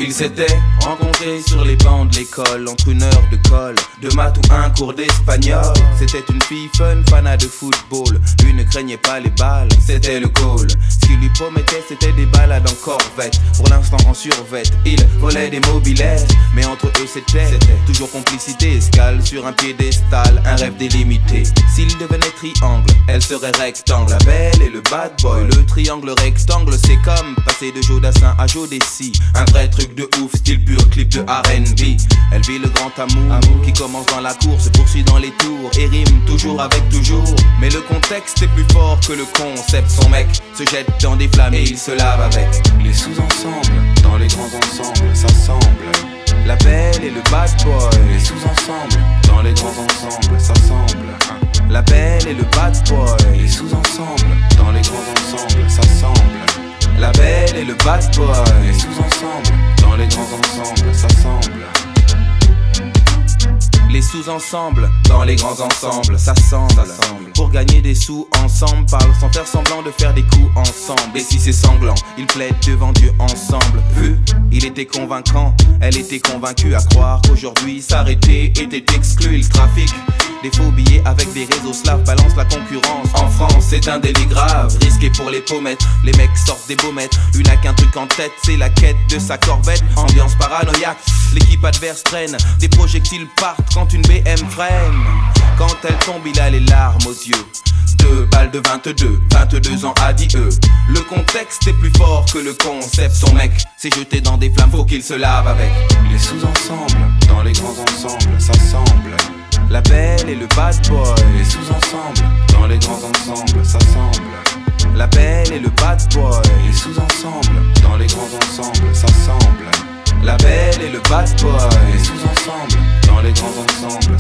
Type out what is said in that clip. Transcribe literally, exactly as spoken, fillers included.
Ils s'étaient rencontrés sur les bancs de l'école, entre une heure de colle, de maths ou un cours d'espagnol. C'était une fille fun, fanat de football. Lui ne craignait pas les balles, c'était le goal. Ce qu'il lui promettait, c'était des balades en corvette. Pour l'instant en survette, il volait des mobilettes. Mais entre eux c'était, c'était toujours complicité. Escale sur un piédestal, un rêve délimité. S'il devenait triangle, elle serait rectangle. La belle et le bad boy, le triangle rectangle. C'est comme passer de Jodassin à Jodeci. Un vrai truc de ouf, style pur clip de R and B. Elle vit le grand amour, amour qui commence dans la cour, se poursuit dans les tours et rime toujours avec toujours. Mais le contexte est plus fort que le concept. Son mec se jette dans des flammes et il se lave avec. Les sous-ensembles, dans les grands ensembles, ça semble. La belle et le bad boy. Les sous-ensembles, dans les grands ensembles, ça semble. La belle et le bad boy. Les sous-ensembles, dans les grands ensembles, ça semble. La belle et le bad boy. Les sous-ensembles, dans les grands ensembles, ça semble. Les sous-ensembles, dans les grands ensembles, ça semble. Pour gagner des sous ensemble, parle sans faire semblant de faire des coups ensemble. Et si c'est sanglant, ils plaident devant Dieu ensemble. Vu, il était convaincant, elle était convaincue à croire qu'aujourd'hui s'arrêter était exclu. Il trafic des faux billets avec des réseaux slaves, balance la concurrence. En France, c'est un délit grave, risqué pour les pommettes. Les mecs sortent des baumettes, lui n'a qu'un truc en tête, c'est la quête de sa corvette. Ambiance paranoïaque, l'équipe adverse traîne, des projectiles partent quand une B M freine. Quand elle tombe, il a les larmes aux yeux. Deux balles de vingt-deux, vingt-deux ans adieu. Le contexte est plus fort que le concept. Son mec s'est jeté dans des flammes, faut qu'il se lave avec. Les sous-ensembles, dans les grands ensembles, ça semble. La belle et le bad boy. Les sous-ensembles, dans les grands ensembles, ça semble. La belle et le bad boy. Les sous-ensembles, dans les grands ensembles, ça semble. La belle et le bad boy. Les sous-ensembles, dans les grands ensembles,